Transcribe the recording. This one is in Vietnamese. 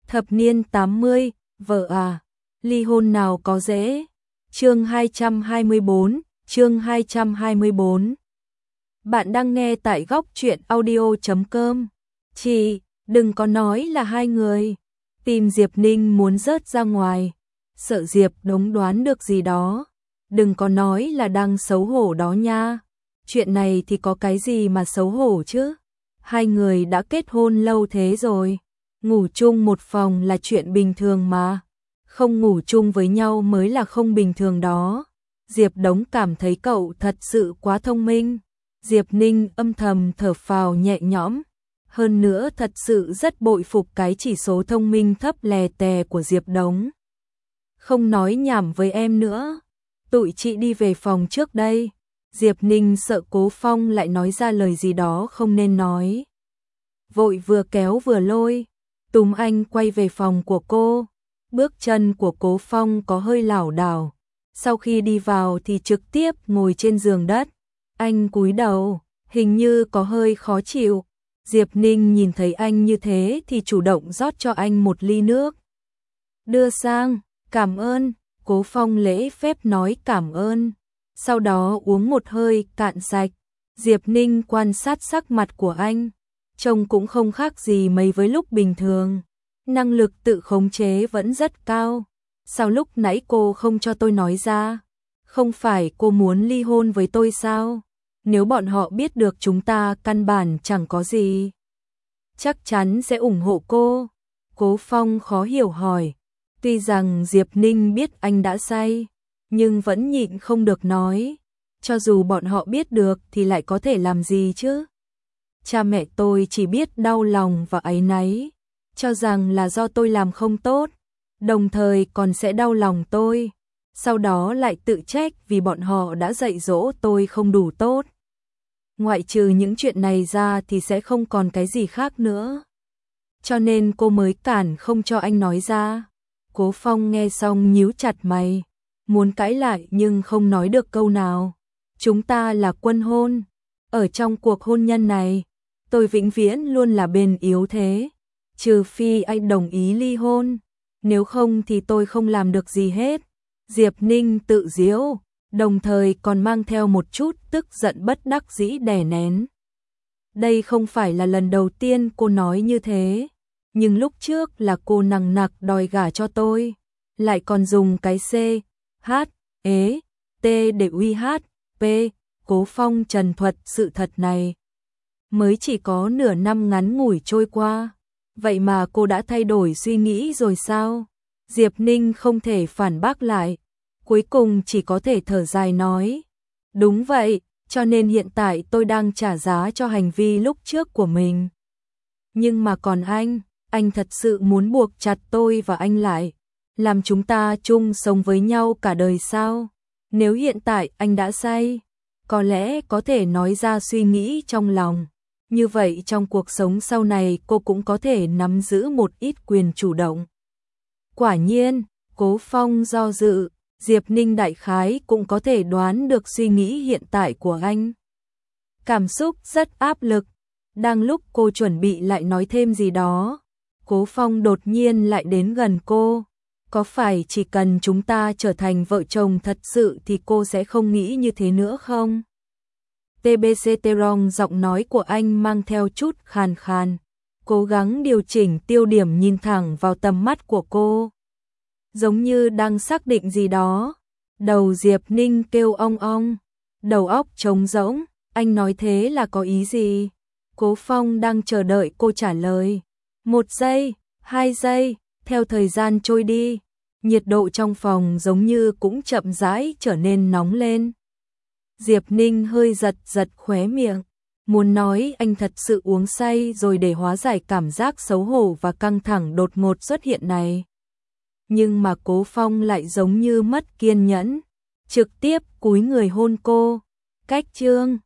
Thập niên 80, vợ à, ly hôn nào có dễ. Chương 224. Bạn đang nghe tại góc truyện audio.com. Chị, đừng có nói là hai người. Tìm Diệp Ninh muốn rớt ra ngoài. Sợ Diệp Đống đoán được gì đó. Đừng có nói là đang xấu hổ đó nha. Chuyện này thì có cái gì mà xấu hổ chứ. Hai người đã kết hôn lâu thế rồi. Ngủ chung một phòng là chuyện bình thường mà. Không ngủ chung với nhau mới là không bình thường đó. Diệp Đống cảm thấy cậu thật sự quá thông minh. Diệp Ninh âm thầm thở phào nhẹ nhõm. Hơn nữa thật sự rất bội phục cái chỉ số thông minh thấp lè tè của Diệp Đống. Không nói nhảm với em nữa. Tụi chị đi về phòng trước đây. Diệp Ninh sợ Cố Phong lại nói ra lời gì đó không nên nói. Vội vừa kéo vừa lôi. Túm anh quay về phòng của cô. Bước chân của Cố Phong có hơi lảo đảo. Sau khi đi vào thì trực tiếp ngồi trên giường đất. Anh cúi đầu, hình như có hơi khó chịu. Diệp Ninh nhìn thấy anh như thế thì chủ động rót cho anh một ly nước. Đưa sang, cảm ơn. Cố Phong lễ phép nói cảm ơn. Sau đó uống một hơi cạn sạch. Diệp Ninh quan sát sắc mặt của anh. Trông cũng không khác gì mấy với lúc bình thường. Năng lực tự khống chế vẫn rất cao. Sao lúc nãy cô không cho tôi nói ra? Không phải cô muốn ly hôn với tôi sao? Nếu bọn họ biết được chúng ta căn bản chẳng có gì, chắc chắn sẽ ủng hộ cô. Cố Phong khó hiểu hỏi. Tuy rằng Diệp Ninh biết anh đã say, nhưng vẫn nhịn không được nói. Cho dù bọn họ biết được thì lại có thể làm gì chứ? Cha mẹ tôi chỉ biết đau lòng và áy náy, cho rằng là do tôi làm không tốt, đồng thời còn sẽ đau lòng tôi, sau đó lại tự trách vì bọn họ đã dạy dỗ tôi không đủ tốt. Ngoại trừ những chuyện này ra thì sẽ không còn cái gì khác nữa. Cho nên cô mới cản không cho anh nói ra. Cố Phong nghe xong nhíu chặt mày, muốn cãi lại nhưng không nói được câu nào. Chúng ta là quân hôn. Ở trong cuộc hôn nhân này, tôi vĩnh viễn luôn là bên yếu thế. Trừ phi anh đồng ý ly hôn, nếu không thì tôi không làm được gì hết. Diệp Ninh tự giễu, đồng thời còn mang theo một chút tức giận bất đắc dĩ đè nén. Đây không phải là lần đầu tiên cô nói như thế, nhưng lúc trước là cô nằng nặc đòi gả cho tôi, lại còn dùng cái C, H, E, T để uy hát, P. Cố Phong trần thuật sự thật này. Mới chỉ có nửa năm ngắn ngủi trôi qua, vậy mà cô đã thay đổi suy nghĩ rồi sao? Diệp Ninh không thể phản bác lại, cuối cùng chỉ có thể thở dài nói. Đúng vậy, cho nên hiện tại tôi đang trả giá cho hành vi lúc trước của mình. Nhưng mà còn anh thật sự muốn buộc chặt tôi và anh lại, làm chúng ta chung sống với nhau cả đời sao? Nếu hiện tại anh đã say, có lẽ có thể nói ra suy nghĩ trong lòng. Như vậy trong cuộc sống sau này cô cũng có thể nắm giữ một ít quyền chủ động. Quả nhiên, Cố Phong do dự, Diệp Ninh đại khái cũng có thể đoán được suy nghĩ hiện tại của anh. Cảm xúc rất áp lực. Đang lúc cô chuẩn bị lại nói thêm gì đó, Cố Phong đột nhiên lại đến gần cô. Có phải chỉ cần chúng ta trở thành vợ chồng thật sự thì cô sẽ không nghĩ như thế nữa không? TBC Terong, giọng nói của anh mang theo chút khàn khàn, cố gắng điều chỉnh tiêu điểm nhìn thẳng vào tầm mắt của cô. Giống như đang xác định gì đó. Đầu Diệp Ninh kêu ong ong, đầu óc trống rỗng, anh nói thế là có ý gì? Cố Phong đang chờ đợi cô trả lời. 1 giây, 2 giây, theo thời gian trôi đi, nhiệt độ trong phòng giống như cũng chậm rãi trở nên nóng lên. Diệp Ninh hơi giật giật khóe miệng, muốn nói anh thật sự uống say rồi để hóa giải cảm giác xấu hổ và căng thẳng đột ngột xuất hiện này. Nhưng mà Cố Phong lại giống như mất kiên nhẫn, trực tiếp cúi người hôn cô. Cách chương